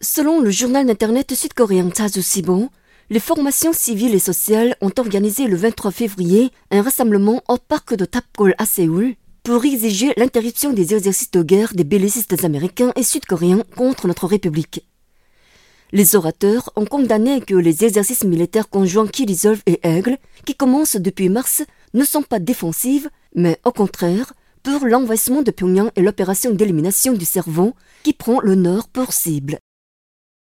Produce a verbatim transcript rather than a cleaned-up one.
Selon le journal d'internet sud-coréen Chajusibo, les formations civiles et sociales ont organisé le vingt-trois février un rassemblement au parc de Tapgol à Séoul pour exiger l'interruption des exercices de guerre des bellicistes américains et sud-coréens contre notre République. Les orateurs ont condamné que les exercices militaires conjoints Kirizolve et Aigle, qui commencent depuis mars, ne sont pas défensifs, mais au contraire, pour l'envahissement de Pyongyang et l'opération d'élimination du cerveau qui prend le Nord pour cible.